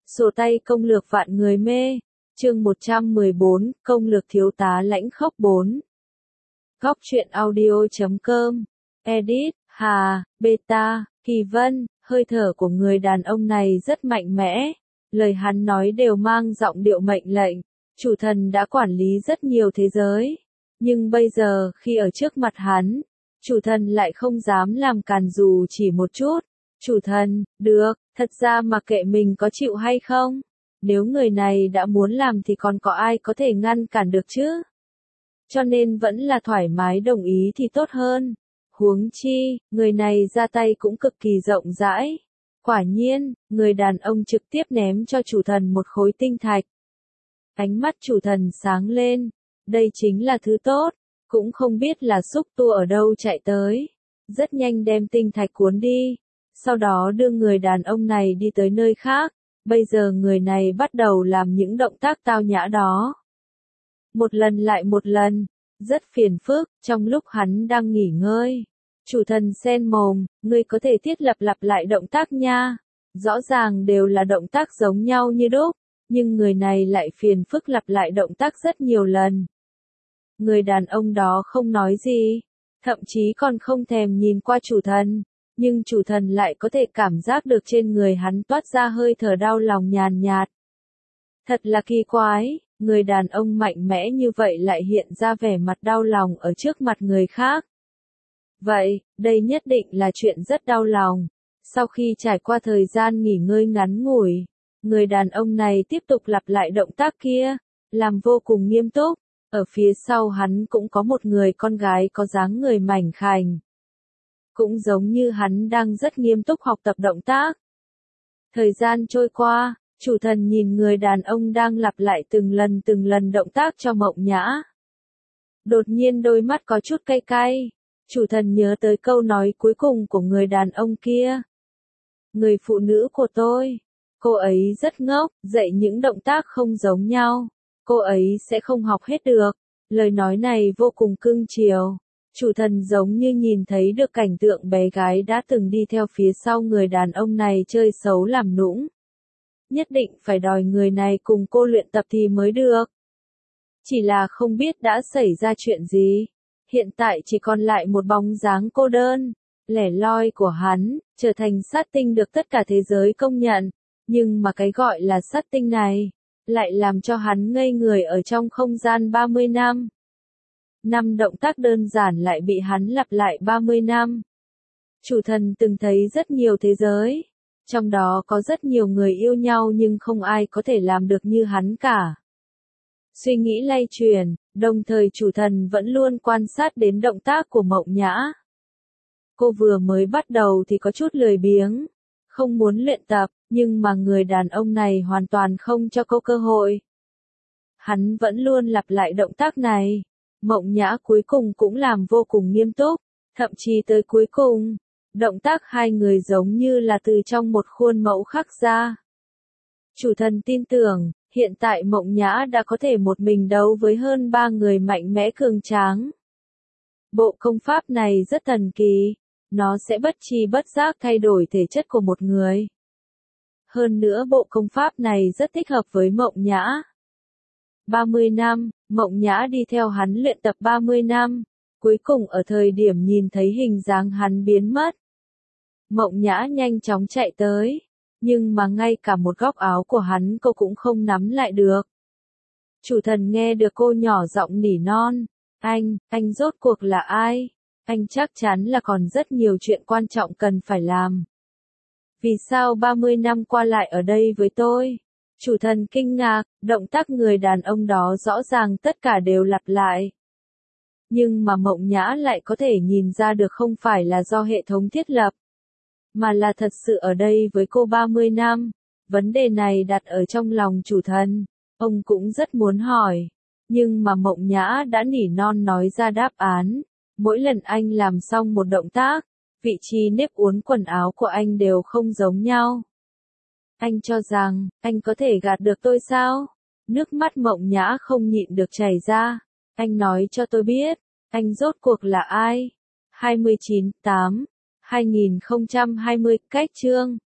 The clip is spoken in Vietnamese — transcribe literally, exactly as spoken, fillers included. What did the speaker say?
Sổ tay công lược vạn người mê. Chương một trăm mười bốn, công lược thiếu tá lãnh khốc bốn. Góc truyện audio chấm com. Edit, Hà, Beta, Kỳ Vân, hơi thở của người đàn ông này rất mạnh mẽ. Lời hắn nói đều mang giọng điệu mệnh lệnh. Chủ thần đã quản lý rất nhiều thế giới. Nhưng bây giờ, khi ở trước mặt hắn, chủ thần lại không dám làm càn dù chỉ một chút. Chủ thần, được, thật ra mặc kệ mình có chịu hay không. Nếu người này đã muốn làm thì còn có ai có thể ngăn cản được chứ? Cho nên vẫn là thoải mái đồng ý thì tốt hơn. Huống chi, người này ra tay cũng cực kỳ rộng rãi. Quả nhiên, người đàn ông trực tiếp ném cho chủ thần một khối tinh thạch. Ánh mắt chủ thần sáng lên. Đây chính là thứ tốt. Cũng không biết là xúc tua ở đâu chạy tới. Rất nhanh đem tinh thạch cuốn đi. Sau đó đưa người đàn ông này đi tới nơi khác. Bây giờ người này bắt đầu làm những động tác tao nhã đó. Một lần lại một lần. Rất phiền phức, trong lúc hắn đang nghỉ ngơi. Chủ thần sen mồm, ngươi có thể thiết lập lặp lại động tác nha. Rõ ràng đều là động tác giống nhau như đúc. Nhưng người này lại phiền phức lặp lại động tác rất nhiều lần. Người đàn ông đó không nói gì. Thậm chí còn không thèm nhìn qua chủ thần. Nhưng chủ thần lại có thể cảm giác được trên người hắn toát ra hơi thở đau lòng nhàn nhạt. Thật là kỳ quái, người đàn ông mạnh mẽ như vậy lại hiện ra vẻ mặt đau lòng ở trước mặt người khác. Vậy, đây nhất định là chuyện rất đau lòng. Sau khi trải qua thời gian nghỉ ngơi ngắn ngủi, người đàn ông này tiếp tục lặp lại động tác kia, làm vô cùng nghiêm túc. Ở phía sau hắn cũng có một người con gái có dáng người mảnh khảnh. Cũng giống như hắn đang rất nghiêm túc học tập động tác. Thời gian trôi qua, chủ thần nhìn người đàn ông đang lặp lại từng lần từng lần động tác cho Mộng Nhã. Đột nhiên đôi mắt có chút cay cay. Chủ thần nhớ tới câu nói cuối cùng của người đàn ông kia. Người phụ nữ của tôi. Cô ấy rất ngốc, dạy những động tác không giống nhau. Cô ấy sẽ không học hết được. Lời nói này vô cùng cưng chiều. Chủ thần giống như nhìn thấy được cảnh tượng bé gái đã từng đi theo phía sau người đàn ông này chơi xấu làm nũng. Nhất định phải đòi người này cùng cô luyện tập thì mới được. Chỉ là không biết đã xảy ra chuyện gì. Hiện tại chỉ còn lại một bóng dáng cô đơn, lẻ loi của hắn, trở thành sát tinh được tất cả thế giới công nhận. Nhưng mà cái gọi là sát tinh này, lại làm cho hắn ngây người ở trong không gian ba mươi năm. Năm động tác đơn giản lại bị hắn lặp lại ba mươi năm. Chủ thần từng thấy rất nhiều thế giới. Trong đó có rất nhiều người yêu nhau nhưng không ai có thể làm được như hắn cả. Suy nghĩ lay chuyển, đồng thời chủ thần vẫn luôn quan sát đến động tác của Mộng Nhã. Cô vừa mới bắt đầu thì có chút lười biếng, không muốn luyện tập, nhưng mà người đàn ông này hoàn toàn không cho cô cơ hội. Hắn vẫn luôn lặp lại động tác này. Mộng Nhã cuối cùng cũng làm vô cùng nghiêm túc, thậm chí tới cuối cùng, động tác hai người giống như là từ trong một khuôn mẫu khắc ra. Chủ thần tin tưởng, hiện tại Mộng Nhã đã có thể một mình đấu với hơn ba người mạnh mẽ cường tráng. Bộ công pháp này rất thần kỳ, nó sẽ bất tri bất giác thay đổi thể chất của một người. Hơn nữa bộ công pháp này rất thích hợp với Mộng Nhã. ba mươi năm, Mộng Nhã đi theo hắn luyện tập ba mươi năm, cuối cùng ở thời điểm nhìn thấy hình dáng hắn biến mất. Mộng Nhã nhanh chóng chạy tới, nhưng mà ngay cả một góc áo của hắn cô cũng không nắm lại được. Chủ thần nghe được cô nhỏ giọng nỉ non, anh, anh rốt cuộc là ai? Anh chắc chắn là còn rất nhiều chuyện quan trọng cần phải làm. Vì sao ba mươi năm qua lại ở đây với tôi? Chủ thần kinh ngạc, động tác người đàn ông đó rõ ràng tất cả đều lặp lại. Nhưng mà Mộng Nhã lại có thể nhìn ra được không phải là do hệ thống thiết lập, mà là thật sự ở đây với cô ba mươi năm. Vấn đề này đặt ở trong lòng chủ thần, ông cũng rất muốn hỏi. Nhưng mà Mộng Nhã đã nỉ non nói ra đáp án. Mỗi lần anh làm xong một động tác, vị trí nếp uốn quần áo của anh đều không giống nhau. Anh cho rằng, anh có thể gạt được tôi sao? Nước mắt Mộng Nhã không nhịn được chảy ra. Anh nói cho tôi biết, anh rốt cuộc là ai? hai mươi chín, tám, hai nghìn không trăm hai mươi, cách chương.